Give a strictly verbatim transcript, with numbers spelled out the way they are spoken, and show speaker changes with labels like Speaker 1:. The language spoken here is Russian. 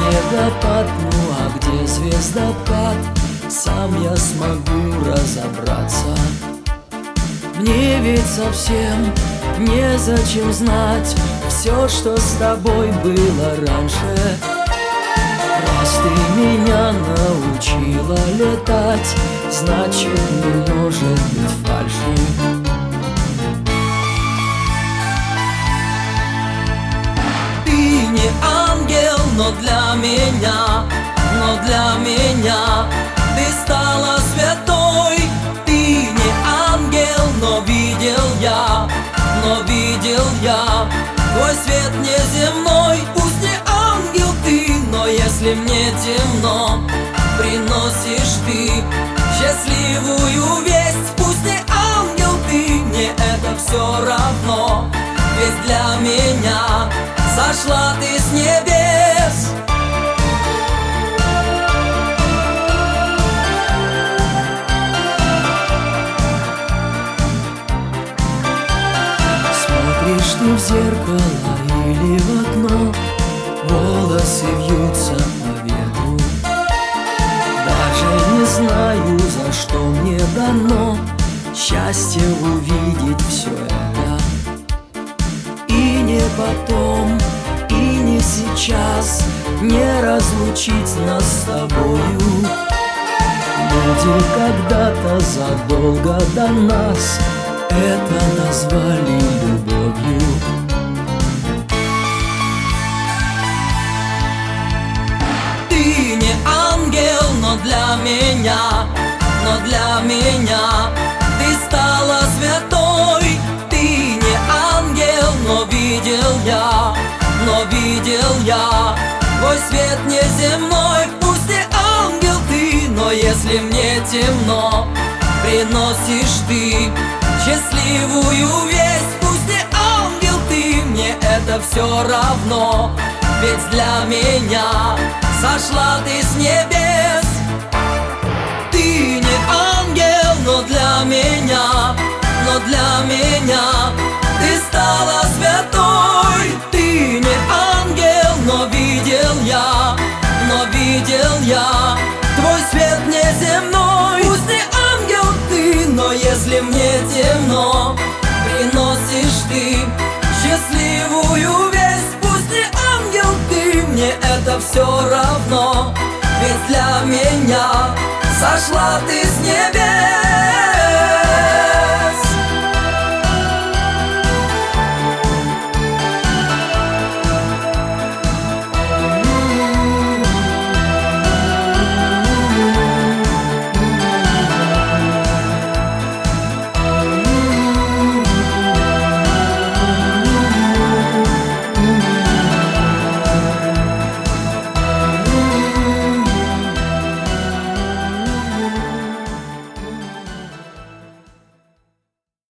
Speaker 1: снегопад, ну а где звездопад? Сам я смогу разобраться. Мне ведь совсем незачем знать все, что с тобой было раньше. Раз ты меня научила летать, значит, не может быть фальши. Ты не ангел, но для меня, но для меня ты стала святой. Ты не ангел, но видел я, но видел я твой свет неземной. Пусть не ангел ты, но если мне темно, приносишь ты счастливую весть. Пусть не ангел ты, мне это все равно, ведь для меня сошла ты с небес. Смотришь ты в зеркало или в окно, волосы вьются по ветру. Даже не знаю, за что мне дано счастье увидеть все это. И не потом, и не сейчас не разлучить нас с тобою. Люди когда-то задолго до нас это назвали любовью. Ты не ангел, но для меня, но для меня ты стала святой. Ты не ангел, но видел я, но видел я твой свет неземной. Пусть не ангел ты, но если мне темно, приносишь ты счастливую весть. Пусть не ангел ты, мне это все равно, ведь для меня сошла ты с небес. Ты не ангел, но для меня, но для меня ты стала святой. Ты не ангел, но видел я, но видел я твой свет неземной. Пусть не ангел ты, но если мне темно, приносишь ты счастливую весть. Пусть не ангел ты, мне это все равно, ведь для меня сошла ты с небес.